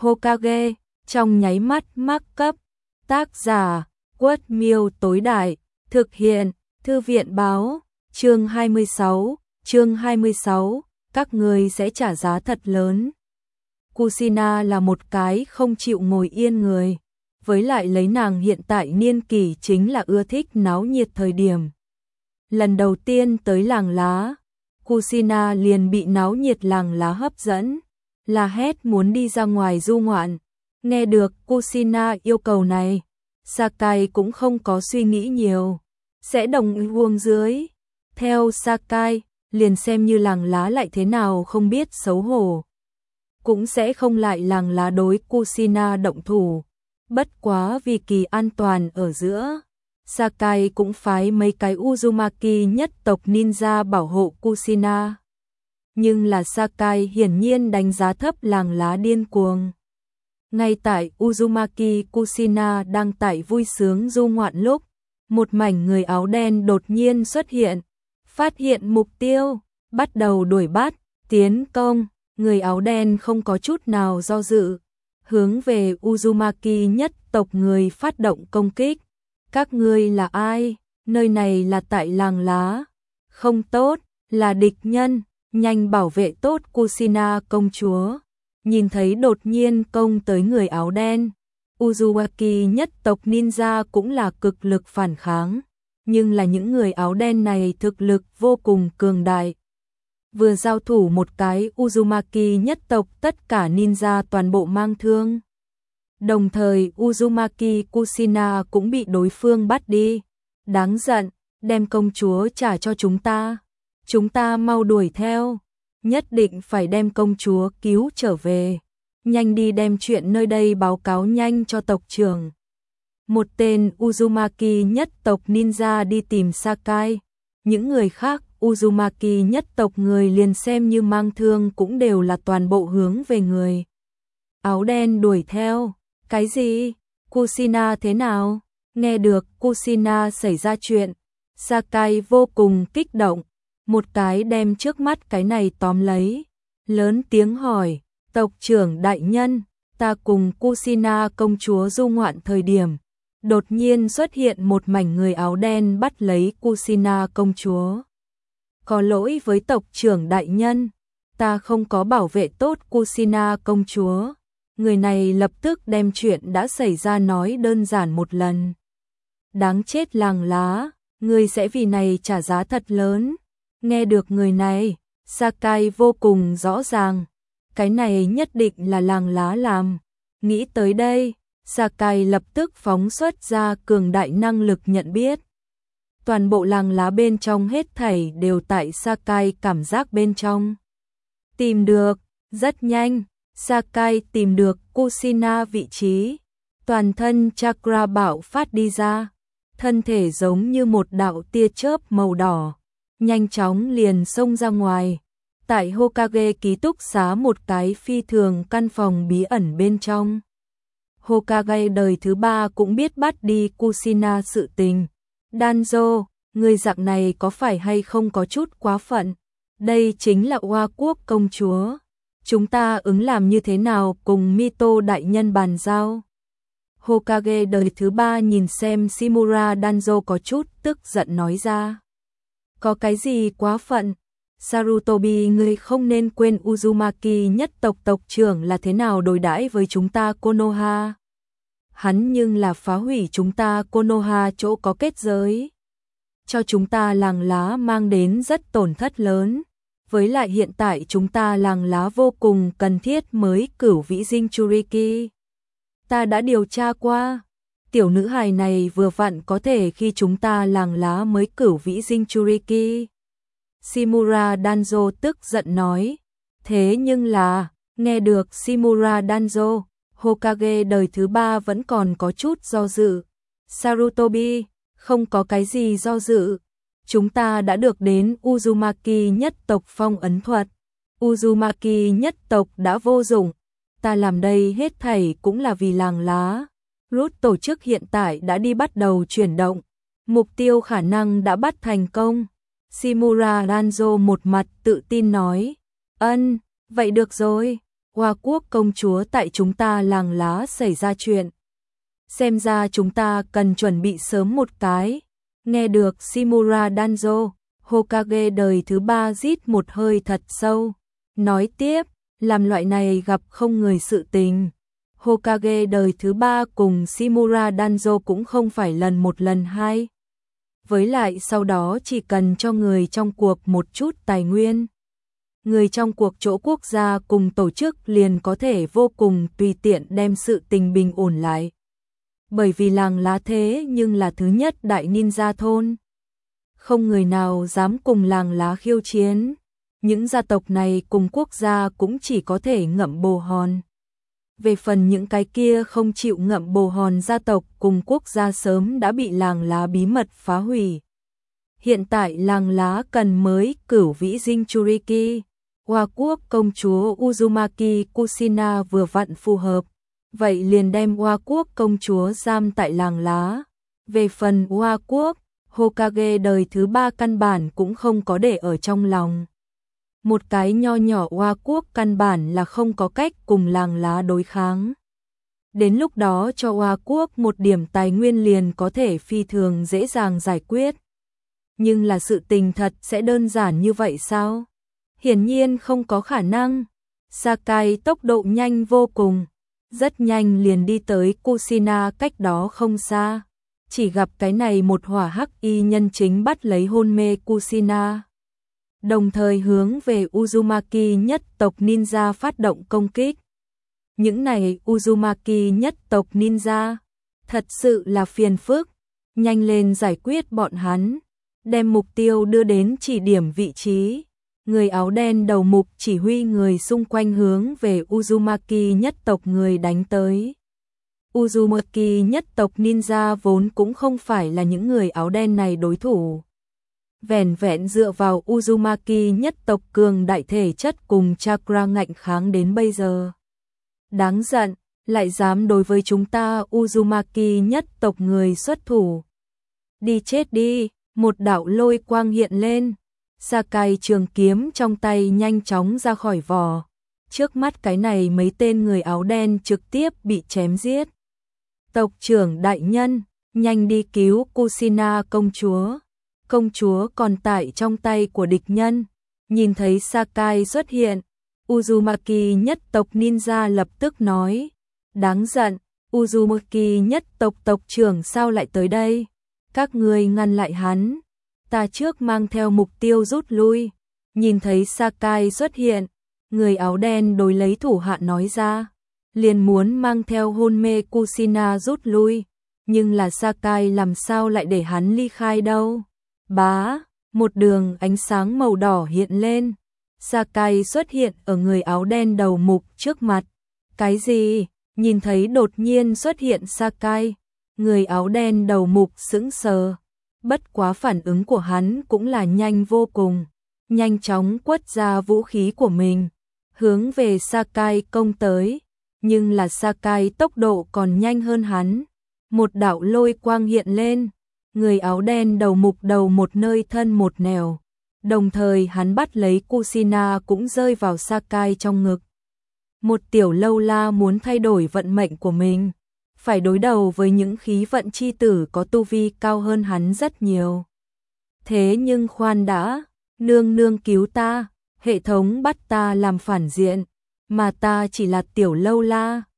Hokage, trong nháy mắt mắc cấp. Tác giả, Quất Miêu tối đại, thực hiện, Thư viện báo, chương 26, các người sẽ trả giá thật lớn. Kushina là một cái không chịu ngồi yên người, với lại lấy nàng hiện tại niên kỷ chính là ưa thích náo nhiệt thời điểm. Lần đầu tiên tới làng lá, Kushina liền bị náo nhiệt làng lá hấp dẫn, la hét muốn đi ra ngoài du ngoạn. Nghe được Kushina yêu cầu này, Sakai cũng không có suy nghĩ nhiều, sẽ đồng ý dưới. Theo Sakai, liền xem như làng lá lại thế nào không biết xấu hổ, cũng sẽ không lại làng lá đối Kushina động thủ. Bất quá vì kỳ an toàn ở giữa, Sakai cũng phái mấy cái Uzumaki nhất tộc ninja bảo hộ Kushina. Nhưng là Sakai hiển nhiên đánh giá thấp làng lá điên cuồng. Ngay tại Uzumaki Kushina đang tại vui sướng du ngoạn lúc, một mảnh người áo đen đột nhiên xuất hiện, phát hiện mục tiêu, bắt đầu đuổi bắt, tiến công. Người áo đen không có chút nào do dự, hướng về Uzumaki nhất tộc người phát động công kích. Các ngươi là ai? Nơi này là tại làng lá. Không tốt, là địch nhân, nhanh bảo vệ tốt Kushina công chúa. Nhìn thấy đột nhiên công tới người áo đen, Uzumaki nhất tộc ninja cũng là cực lực phản kháng, nhưng là những người áo đen này thực lực vô cùng cường đại. Vừa giao thủ một cái Uzumaki nhất tộc tất cả ninja toàn bộ mang thương. Đồng thời Uzumaki Kushina cũng bị đối phương bắt đi. Đáng giận, đem công chúa trả cho chúng ta. Chúng ta mau đuổi theo. Nhất định phải đem công chúa cứu trở về. Nhanh đi đem chuyện nơi đây báo cáo nhanh cho tộc trưởng. Một tên Uzumaki nhất tộc ninja đi tìm Sakai. Những người khác Uzumaki nhất tộc người liền xem như mang thương cũng đều là toàn bộ hướng về người áo đen đuổi theo. Cái gì? Kushina thế nào? Nghe được Kushina xảy ra chuyện, Sakai vô cùng kích động, một cái đem trước mắt cái này tóm lấy, lớn tiếng hỏi, tộc trưởng đại nhân, ta cùng Kushina công chúa du ngoạn thời điểm, đột nhiên xuất hiện một mảnh người áo đen bắt lấy Kushina công chúa. Có lỗi với tộc trưởng đại nhân, ta không có bảo vệ tốt Kushina công chúa. Người này lập tức đem chuyện đã xảy ra nói đơn giản một lần. Đáng chết làng lá, ngươi sẽ vì này trả giá thật lớn. Nghe được người này, Sakai vô cùng rõ ràng, cái này nhất định là làng lá làm. Nghĩ tới đây, Sakai lập tức phóng xuất ra cường đại năng lực nhận biết. Toàn bộ làng lá bên trong hết thảy đều tại Sakai cảm giác bên trong. Tìm được, rất nhanh, Sakai tìm được Kushina vị trí. Toàn thân chakra bạo phát đi ra, thân thể giống như một đạo tia chớp màu đỏ, nhanh chóng liền xông ra ngoài. Tại Hokage ký túc xá một cái phi thường căn phòng bí ẩn bên trong. Hokage đời thứ 3 cũng biết bắt đi Kushina sự tình. Danzo, người dạng này có phải hay không có chút quá phận? Đây chính là Oa quốc công chúa. Chúng ta ứng làm như thế nào cùng Mito đại nhân bàn giao? Hokage đời thứ 3 nhìn xem Shimura Danzo có chút tức giận nói ra. Có cái gì quá phận? Sarutobi, ngươi không nên quên Uzumaki nhất tộc tộc trưởng là thế nào đối đãi với chúng ta Konoha. Hắn nhưng là phá hủy chúng ta Konoha chỗ có kết giới, cho chúng ta làng lá mang đến rất tổn thất lớn. Với lại hiện tại chúng ta làng lá vô cùng cần thiết mới cửu vĩ Jinchuriki. Ta đã điều tra qua, tiểu nữ hài này vừa vặn có thể khi chúng ta làng lá mới cửu vĩ Jinchuriki. Shimura Danzo tức giận nói. Thế nhưng là, nghe được Shimura Danzo, Hokage đời thứ 3 vẫn còn có chút do dự. Sarutobi, không có cái gì do dự. Chúng ta đã được đến Uzumaki nhất tộc phong ấn thuật. Uzumaki nhất tộc đã vô dụng. Ta làm đây hết thảy cũng là vì làng lá. Root tổ chức hiện tại đã đi bắt đầu chuyển động. Mục tiêu khả năng đã bắt thành công. Shimura Danzo một mặt tự tin nói. Vậy được rồi. Hoa quốc công chúa, tại chúng ta làng lá xảy ra chuyện. Xem ra chúng ta cần chuẩn bị sớm một cái. Nghe được Shimura Danzo, Hokage đời thứ 3 rít một hơi thật sâu. Nói tiếp, làm loại này gặp không người sự tình. Hokage đời thứ 3 cùng Shimura Danzo cũng không phải lần một lần hai. Với lại sau đó chỉ cần cho người trong cuộc một chút tài nguyên. Người trong cuộc chỗ quốc gia cùng tổ chức liền có thể vô cùng tùy tiện đem sự tình bình ổn lại. Bởi vì làng lá thế nhưng là thứ nhất đại ninja thôn. Không người nào dám cùng làng lá khiêu chiến. Những gia tộc này cùng quốc gia cũng chỉ có thể ngậm bồ hòn. Về phần những cái kia không chịu ngậm bồ hòn gia tộc cùng quốc gia sớm đã bị làng lá bí mật phá hủy. Hiện tại làng lá cần mới cửu vĩ Jinchuriki. Hoa quốc công chúa Uzumaki Kushina vừa vặn phù hợp. Vậy liền đem Hoa quốc công chúa giam tại làng lá. Về phần Hoa quốc, Hokage đời thứ 3 căn bản cũng không có để ở trong lòng. Một cái nho nhỏ Hoa quốc căn bản là không có cách cùng làng lá đối kháng. Đến lúc đó cho Hoa quốc một điểm tài nguyên liền có thể phi thường dễ dàng giải quyết. Nhưng là sự tình thật sẽ đơn giản như vậy sao? Hiển nhiên không có khả năng. Sakai tốc độ nhanh vô cùng. Rất nhanh liền đi tới Kushina cách đó không xa. Chỉ gặp cái này một hỏa hắc y nhân chính bắt lấy hôn mê Kushina. Đồng thời hướng về Uzumaki nhất tộc ninja phát động công kích. Những này Uzumaki nhất tộc ninja thật sự là phiền phức. Nhanh lên giải quyết bọn hắn. Đem mục tiêu đưa đến chỉ điểm vị trí. Người áo đen đầu mục chỉ huy người xung quanh hướng về Uzumaki nhất tộc người đánh tới. Uzumaki nhất tộc ninja vốn cũng không phải là những người áo đen này đối thủ. Vẻn vẹn dựa vào Uzumaki nhất tộc cường đại thể chất cùng chakra ngạnh kháng đến bây giờ. Đáng giận, lại dám đối với chúng ta Uzumaki nhất tộc người xuất thủ. Đi chết đi, một đạo lôi quang hiện lên. Sakai trường kiếm trong tay nhanh chóng ra khỏi vỏ. Trước mắt cái này mấy tên người áo đen trực tiếp bị chém giết. Tộc trưởng đại nhân, nhanh đi cứu Kushina công chúa. Công chúa còn tại trong tay của địch nhân. Nhìn thấy Sakai xuất hiện, Uzumaki nhất tộc ninja lập tức nói. Đáng giận, Uzumaki nhất tộc tộc trưởng sao lại tới đây? Các ngươi ngăn lại hắn. Ta trước mang theo mục tiêu rút lui. Nhìn thấy Sakai xuất hiện, người áo đen đối lấy thủ hạ nói ra. Liền muốn mang theo hôn mê Kushina rút lui. Nhưng là Sakai làm sao lại để hắn ly khai đâu? Bá, một đường ánh sáng màu đỏ hiện lên. Sakai xuất hiện ở người áo đen đầu mục trước mặt. Cái gì? Nhìn thấy đột nhiên xuất hiện Sakai. Người áo đen đầu mục sững sờ. Bất quá phản ứng của hắn cũng là nhanh vô cùng. Nhanh chóng quất ra vũ khí của mình. Hướng về Sakai công tới. Nhưng là Sakai tốc độ còn nhanh hơn hắn. Một đạo lôi quang hiện lên. Người áo đen đầu mục đầu một nơi thân một nẻo. Đồng thời hắn bắt lấy Kushina cũng rơi vào Sakai trong ngực. Một tiểu lâu la muốn thay đổi vận mệnh của mình. Phải đối đầu với những khí vận chi tử có tu vi cao hơn hắn rất nhiều. Thế nhưng khoan đã, nương nương cứu ta, hệ thống bắt ta làm phản diện, mà ta chỉ là tiểu lâu la.